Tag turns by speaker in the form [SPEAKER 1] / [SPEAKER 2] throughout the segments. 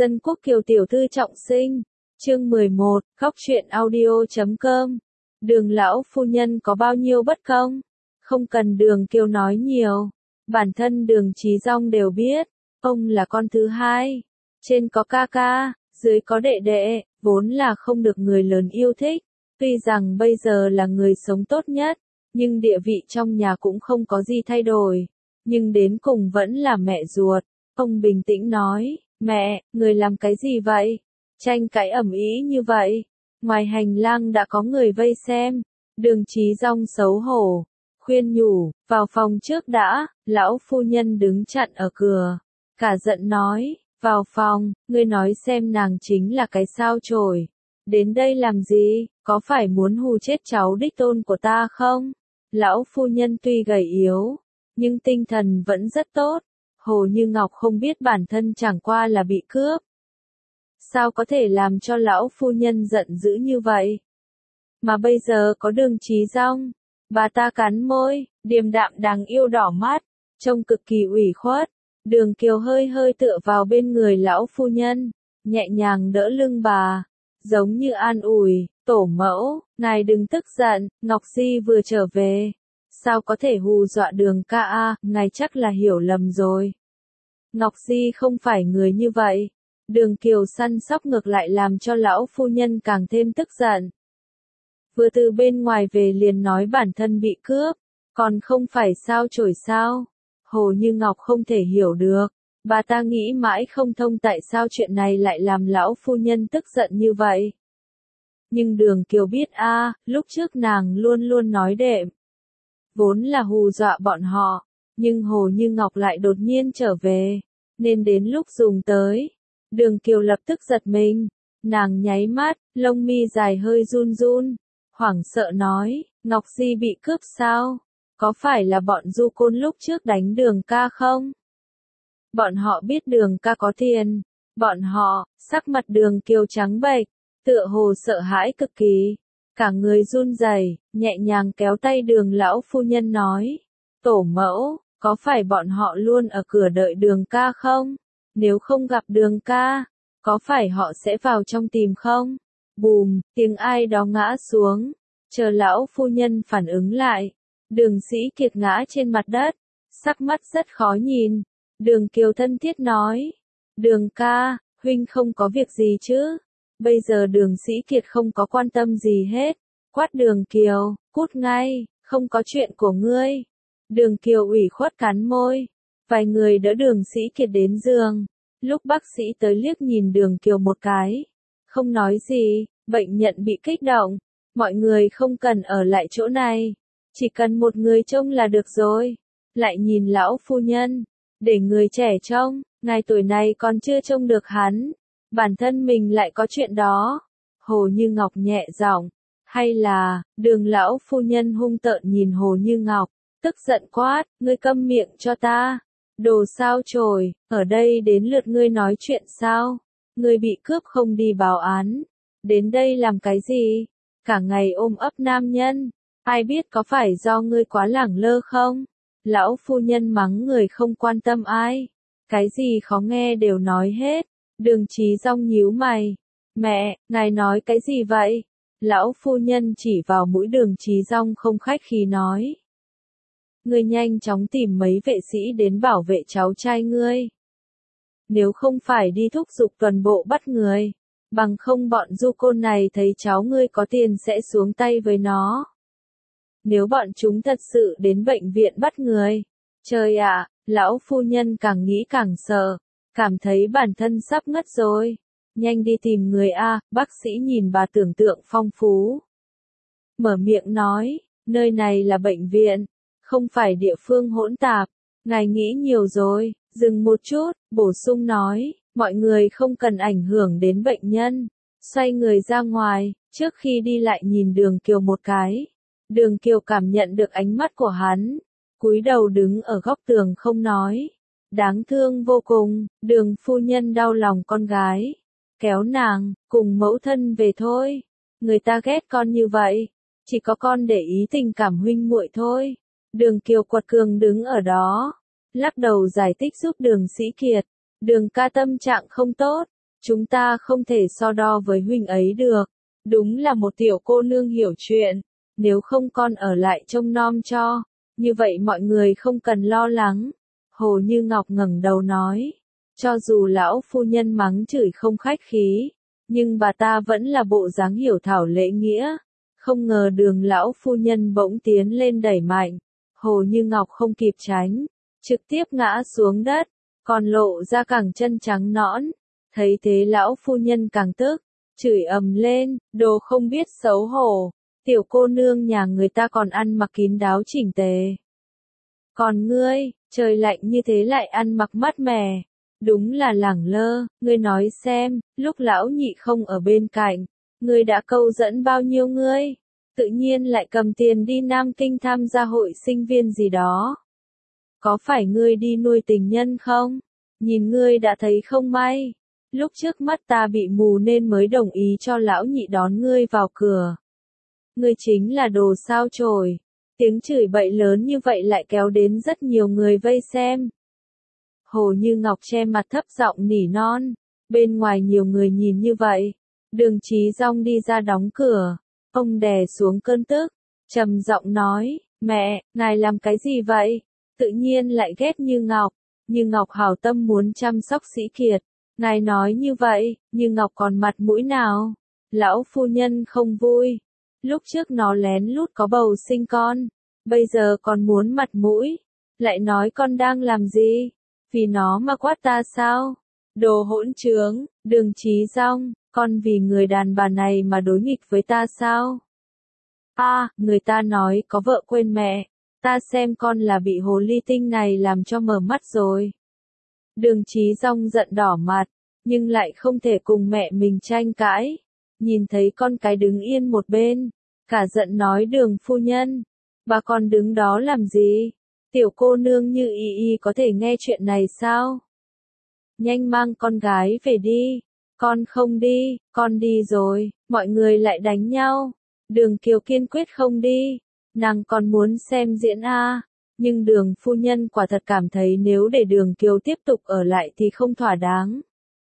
[SPEAKER 1] Dân Quốc Kiều tiểu thư trọng sinh. Chương 11, Góc truyện audio.com. Đường lão phu nhân có bao nhiêu bất công? Không cần Đường Kiều nói nhiều. Bản thân Đường Chí Dong đều biết. Ông là con thứ hai. Trên có ca ca, dưới có đệ đệ, vốn là không được người lớn yêu thích. Tuy rằng bây giờ là người sống tốt nhất, nhưng địa vị trong nhà cũng không có gì thay đổi. Nhưng đến cùng vẫn là mẹ ruột. Ông bình tĩnh nói, mẹ, người làm cái gì vậy? Tranh cãi ầm ĩ như vậy. Ngoài hành lang đã có người vây xem. Đường Chí Dong xấu hổ, khuyên nhủ, vào phòng trước đã. Lão phu nhân đứng chặn ở cửa. Cả giận nói, vào phòng, ngươi nói xem nàng chính là cái sao chổi. Đến đây làm gì, có phải muốn hù chết cháu đích tôn của ta không? Lão phu nhân tuy gầy yếu, nhưng tinh thần vẫn rất tốt. Hồ Như Ngọc không biết bản thân chẳng qua là bị cướp. Sao có thể làm cho lão phu nhân giận dữ như vậy? Mà bây giờ có Đường Chí Dong. Bà ta cắn môi, điềm đạm đáng yêu đỏ mắt, trông cực kỳ ủy khuất. Đường Kiều hơi hơi tựa vào bên người lão phu nhân, nhẹ nhàng đỡ lưng bà, giống như an ủi, tổ mẫu, ngài đừng tức giận, Ngọc Di vừa trở về. Sao có thể hù dọa Đường ca a, ngài chắc là hiểu lầm rồi. Ngọc Di không phải người như vậy. Đường Kiều săn sóc ngược lại làm cho lão phu nhân càng thêm tức giận. Vừa từ bên ngoài về liền nói bản thân bị cướp, còn không phải sao chổi sao. Hồ Như Ngọc không thể hiểu được. Bà ta nghĩ mãi không thông tại sao chuyện này lại làm lão phu nhân tức giận như vậy. Nhưng Đường Kiều biết lúc trước nàng luôn luôn nói đệm. Vốn là hù dọa bọn họ, nhưng Hồ Như Ngọc lại đột nhiên trở về, nên đến lúc dùng tới. Đường Kiều lập tức giật mình, nàng nháy mắt, lông mi dài hơi run run, hoảng sợ nói, Ngọc Di bị cướp sao? Có phải là bọn du côn lúc trước đánh Đường ca không? Bọn họ biết Đường ca có tiền, bọn họ, sắc mặt Đường Kiều trắng bệch, tựa hồ sợ hãi cực kỳ, cả người run rẩy, nhẹ nhàng kéo tay Đường lão phu nhân nói, tổ mẫu, có phải bọn họ luôn ở cửa đợi Đường ca không? Nếu không gặp Đường ca, có phải họ sẽ vào trong tìm không? Bùm, tiếng ai đó ngã xuống, chờ lão phu nhân phản ứng lại. Đường Sĩ Kiệt ngã trên mặt đất, sắc mắt rất khó nhìn. Đường Kiều thân thiết nói, Đường ca, huynh không có việc gì chứ? Bây giờ Đường Sĩ Kiệt không có quan tâm gì hết, quát Đường Kiều, cút ngay, không có chuyện của ngươi. Đường Kiều ủy khuất cắn môi, vài người đỡ Đường Sĩ Kiệt đến giường. Lúc bác sĩ tới liếc nhìn Đường Kiều một cái, không nói gì, bệnh nhân bị kích động, mọi người không cần ở lại chỗ này. Chỉ cần một người trông là được rồi. Lại nhìn lão phu nhân, để người trẻ trông, ngài tuổi này còn chưa trông được hắn. Bản thân mình lại có chuyện đó. Hồ Như Ngọc nhẹ giọng, hay là, Đường lão phu nhân hung tợn nhìn Hồ Như Ngọc, tức giận quát, ngươi câm miệng cho ta. Đồ sao chổi, ở đây đến lượt ngươi nói chuyện sao? Ngươi bị cướp không đi báo án. Đến đây làm cái gì? Cả ngày ôm ấp nam nhân. Ai biết có phải do ngươi quá lẳng lơ không? Lão phu nhân mắng người không quan tâm ai. Cái gì khó nghe đều nói hết. Đường Chí Dong nhíu mày. Mẹ, ngài nói cái gì vậy? Lão phu nhân chỉ vào mũi Đường Chí Dong không khách khí nói. Ngươi nhanh chóng tìm mấy vệ sĩ đến bảo vệ cháu trai ngươi. Nếu không phải đi thúc giục toàn bộ bắt người, bằng không bọn du côn này thấy cháu ngươi có tiền sẽ xuống tay với nó. Nếu bọn chúng thật sự đến bệnh viện bắt người, trời ạ, lão phu nhân càng nghĩ càng sợ, cảm thấy bản thân sắp ngất rồi. Nhanh đi tìm người bác sĩ nhìn bà tưởng tượng phong phú. Mở miệng nói, nơi này là bệnh viện, không phải địa phương hỗn tạp, ngài nghĩ nhiều rồi, dừng một chút, bổ sung nói, mọi người không cần ảnh hưởng đến bệnh nhân. Xoay người ra ngoài, trước khi đi lại nhìn Đường Kiều một cái. Đường Kiều cảm nhận được ánh mắt của hắn, cúi đầu đứng ở góc tường không nói. Đáng thương vô cùng, Đường phu nhân đau lòng con gái, kéo nàng, cùng mẫu thân về thôi. Người ta ghét con như vậy, chỉ có con để ý tình cảm huynh muội thôi. Đường Kiều quật cường đứng ở đó, lắc đầu giải thích giúp Đường Sĩ Kiệt. Đường ca tâm trạng không tốt, Chúng ta không thể so đo với huynh ấy được. Đúng là một tiểu cô nương hiểu chuyện. Nếu không con ở lại trông nom cho. Như vậy mọi người không cần lo lắng. Hồ Như Ngọc ngẩng đầu nói. Cho dù lão phu nhân mắng chửi không khách khí. Nhưng bà ta vẫn là bộ dáng hiểu thảo lễ nghĩa. Không ngờ Đường lão phu nhân bỗng tiến lên đẩy mạnh. Hồ Như Ngọc không kịp tránh. Trực tiếp ngã xuống đất. Còn lộ ra cẳng chân trắng nõn. Thấy thế lão phu nhân càng tức. Chửi ầm lên, đồ không biết xấu hổ. Tiểu cô nương nhà người ta còn ăn mặc kín đáo chỉnh tề. Còn ngươi, trời lạnh như thế lại ăn mặc mát mẻ. Đúng là lẳng lơ, ngươi nói xem, lúc lão nhị không ở bên cạnh, ngươi đã câu dẫn bao nhiêu ngươi? Tự nhiên lại cầm tiền đi Nam Kinh tham gia hội sinh viên gì đó. Có phải ngươi đi nuôi tình nhân không? Nhìn ngươi đã thấy không may. Lúc trước mắt ta bị mù nên mới đồng ý cho lão nhị đón ngươi vào cửa. Ngươi chính là đồ sao chổi. Tiếng chửi bậy lớn như vậy lại kéo đến rất nhiều người vây xem. Hồ Như Ngọc che mặt thấp giọng nỉ non. Bên ngoài nhiều người nhìn như vậy. Đường Chí Dong đi ra đóng cửa. Ông đè xuống cơn tức. Trầm giọng nói, mẹ, ngài làm cái gì vậy? Tự nhiên lại ghét Như Ngọc. Như Ngọc hảo tâm muốn chăm sóc Sĩ Kiệt. Ngài nói như vậy, Như Ngọc còn mặt mũi nào? Lão phu nhân không vui. Lúc trước nó lén lút có bầu sinh con. Bây giờ còn muốn mặt mũi. Lại nói con đang làm gì? Vì nó mà quát ta sao? Đồ hỗn trướng, Đường Chí Dong, con vì người đàn bà này mà đối nghịch với ta sao? Người ta nói có vợ quên mẹ. Ta xem con là bị hồ ly tinh này làm cho mở mắt rồi. Đường Chí Dong giận đỏ mặt, nhưng lại không thể cùng mẹ mình tranh cãi. Nhìn thấy con cái đứng yên một bên, cả giận nói Đường phu nhân, bà còn đứng đó làm gì? Tiểu cô nương như y y có thể nghe chuyện này sao? Nhanh mang con gái về đi. Con không đi, con đi rồi, mọi người lại đánh nhau. Đường Kiều kiên quyết không đi. Nàng còn muốn xem diễn nhưng Đường phu nhân quả thật cảm thấy nếu để Đường Kiều tiếp tục ở lại thì không thỏa đáng.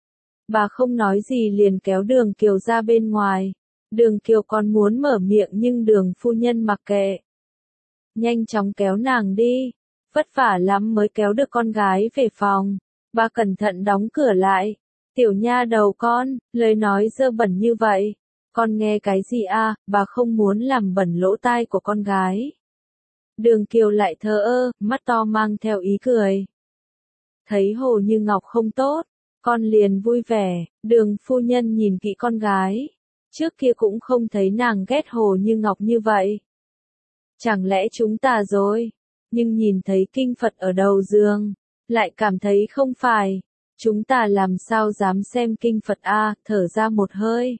[SPEAKER 1] Bà không nói gì liền kéo Đường Kiều ra bên ngoài. Đường Kiều còn muốn mở miệng nhưng Đường phu nhân mặc kệ. Nhanh chóng kéo nàng đi. Vất vả lắm mới kéo được con gái về phòng. Bà cẩn thận đóng cửa lại. Tiểu nha đầu con, lời nói dơ bẩn như vậy. Con nghe cái gì bà không muốn làm bẩn lỗ tai của con gái. Đường Kiều lại thờ ơ, mắt to mang theo ý cười. Thấy Hồ Như Ngọc không tốt, con liền vui vẻ. Đường phu nhân nhìn kỹ con gái. Trước kia cũng không thấy nàng ghét Hồ Như Ngọc như vậy. Chẳng lẽ chúng ta rồi? Nhưng nhìn thấy kinh Phật ở đầu giường, lại cảm thấy không phải. Chúng ta làm sao dám xem kinh Phật thở ra một hơi.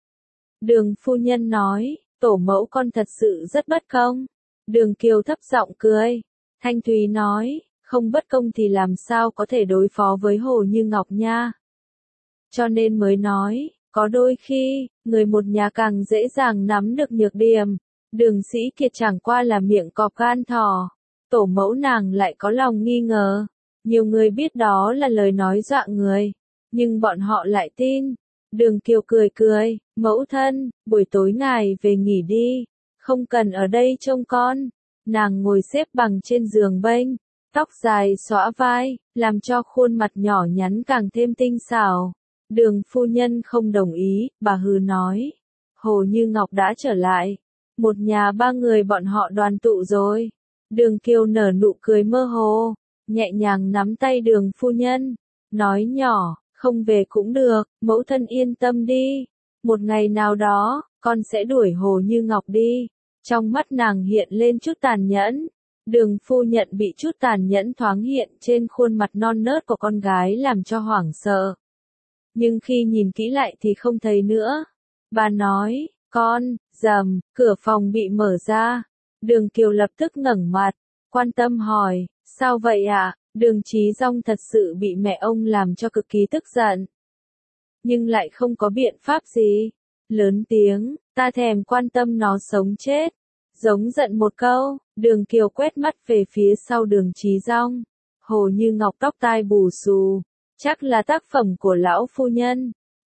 [SPEAKER 1] Đường phu nhân nói, tổ mẫu con thật sự rất bất công. Đường Kiều thấp giọng cười. Thanh Thúy nói, không bất công thì làm sao có thể đối phó với Hồ Như Ngọc nha. Cho nên mới nói, có đôi khi, người một nhà càng dễ dàng nắm được nhược điểm. Đường Sĩ Kiệt chẳng qua là miệng cọp gan thỏ. Tổ mẫu nàng lại có lòng nghi ngờ. Nhiều người biết đó là lời nói dọa người. Nhưng bọn họ lại tin. Đường Kiều cười cười, mẫu thân, buổi tối ngài về nghỉ đi. Không cần ở đây trông con. Nàng ngồi xếp bằng trên giường bênh. Tóc dài xõa vai, làm cho khuôn mặt nhỏ nhắn càng thêm tinh xảo. Đường phu nhân không đồng ý, bà hừ nói. Hồ Như Ngọc đã trở lại. Một nhà ba người bọn họ đoàn tụ rồi. Đường Kiều nở nụ cười mơ hồ, nhẹ nhàng nắm tay Đường phu nhân, nói nhỏ, không về cũng được, mẫu thân yên tâm đi. Một ngày nào đó, con sẽ đuổi Hồ Như Ngọc đi. Trong mắt nàng hiện lên chút tàn nhẫn. Đường phu nhận bị chút tàn nhẫn thoáng hiện trên khuôn mặt non nớt của con gái làm cho hoảng sợ. Nhưng khi nhìn kỹ lại thì không thấy nữa. Bà nói, con, rầm, cửa phòng bị mở ra. Đường Kiều lập tức ngẩng mặt, quan tâm hỏi, sao vậy ạ? Đường Chí Dong thật sự bị mẹ ông làm cho cực kỳ tức giận. Nhưng lại không có biện pháp gì. Lớn tiếng, ta thèm quan tâm nó sống chết. Giống giận một câu, Đường Kiều quét mắt về phía sau Đường Chí Dong. Hồ Như Ngọc tóc tai bù xù, chắc là tác phẩm của lão phu nhân.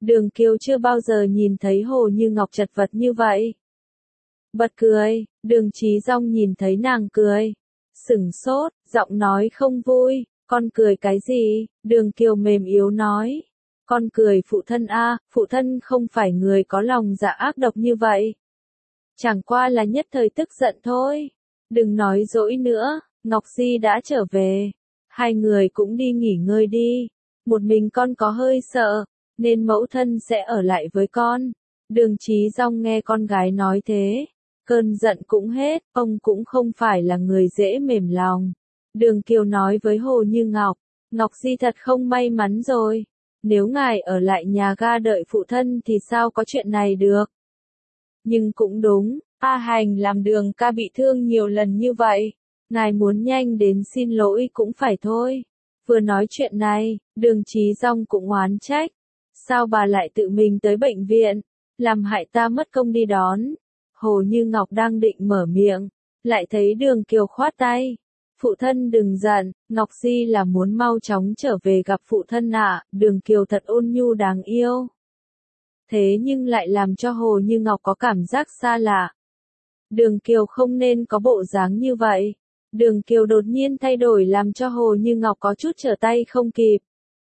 [SPEAKER 1] Đường Kiều chưa bao giờ nhìn thấy Hồ Như Ngọc chật vật như vậy. Bật cười, Đường Chí Dong nhìn thấy nàng cười. Sửng sốt, giọng nói không vui, con cười cái gì? Đường Kiều mềm yếu nói. Con cười phụ thân a, phụ thân không phải người có lòng dạ ác độc như vậy. Chẳng qua là nhất thời tức giận thôi. Đừng nói dỗi nữa, Ngọc Di đã trở về. Hai người cũng đi nghỉ ngơi đi. Một mình con có hơi sợ, nên mẫu thân sẽ ở lại với con. Đường Chí Dong nghe con gái nói thế. Cơn giận cũng hết, ông cũng không phải là người dễ mềm lòng. Đường Kiều nói với Hồ Như Ngọc, Ngọc Di thật không may mắn rồi. Nếu ngài ở lại nhà ga đợi phụ thân thì sao có chuyện này được? Nhưng cũng đúng, A Hành làm Đường ca bị thương nhiều lần như vậy. Ngài muốn nhanh đến xin lỗi cũng phải thôi. Vừa nói chuyện này, Đường Chí Dong cũng oán trách. Sao bà lại tự mình tới bệnh viện, làm hại ta mất công đi đón. Hồ Như Ngọc đang định mở miệng, lại thấy Đường Kiều khoát tay. Phụ thân đừng giận, Ngọc Di là muốn mau chóng trở về gặp phụ thân ạ. Đường Kiều thật ôn nhu đáng yêu. Thế nhưng lại làm cho Hồ Như Ngọc có cảm giác xa lạ. Đường Kiều không nên có bộ dáng như vậy. Đường Kiều đột nhiên thay đổi làm cho Hồ Như Ngọc có chút trở tay không kịp.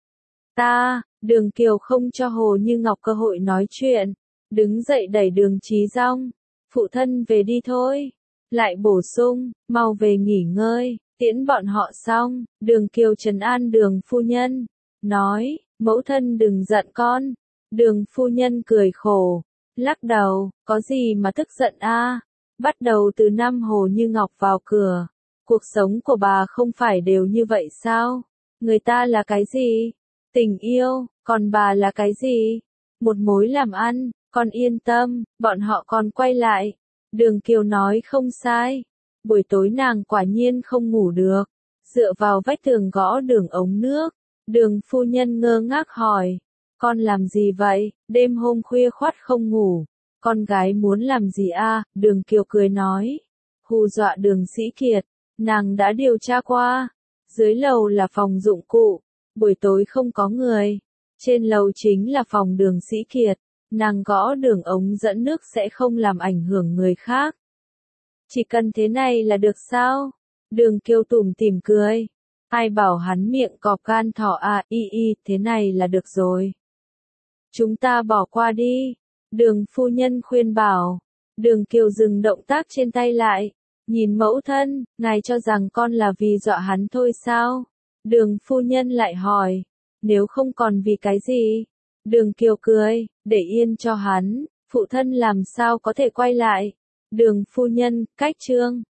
[SPEAKER 1] Đường Kiều không cho Hồ Như Ngọc cơ hội nói chuyện. Đứng dậy đẩy Đường Chí Dong. Phụ thân về đi thôi. Lại bổ sung, mau về nghỉ ngơi, tiễn bọn họ xong. Đường Kiều trấn an Đường phu nhân. Nói, mẫu thân đừng giận con. Đường phu nhân cười khổ. Lắc đầu, có gì mà tức giận a? Bắt đầu từ năm Hồ Như Ngọc vào cửa. Cuộc sống của bà không phải đều như vậy sao? Người ta là cái gì? Tình yêu, còn bà là cái gì? Một mối làm ăn, con yên tâm, bọn họ còn quay lại. Đường Kiều nói không sai. Buổi tối nàng quả nhiên không ngủ được. Dựa vào vách tường gõ đường ống nước. Đường phu nhân ngơ ngác hỏi. Con làm gì vậy? Đêm hôm khuya khoắt không ngủ. Con gái muốn làm gì a? Đường Kiều cười nói. Hù dọa Đường Sĩ Kiệt. Nàng đã điều tra qua. Dưới lầu là phòng dụng cụ. Buổi tối không có người. Trên lầu chính là phòng Đường Sĩ Kiệt. Nàng gõ đường ống dẫn nước sẽ không làm ảnh hưởng người khác. Chỉ cần thế này là được sao? Đường Kiều tủm tỉm cười. Ai bảo hắn miệng cọp gan thỏ à, thế này là được rồi. Chúng ta bỏ qua đi. Đường phu nhân khuyên bảo. Đường Kiều dừng động tác trên tay lại. Nhìn mẫu thân, ngài cho rằng con là vì dọa hắn thôi sao? Đường phu nhân lại hỏi. Nếu không còn vì cái gì? Đường Kiều cười, để yên cho hắn, phụ thân làm sao có thể quay lại. Đường phu nhân, cách chương.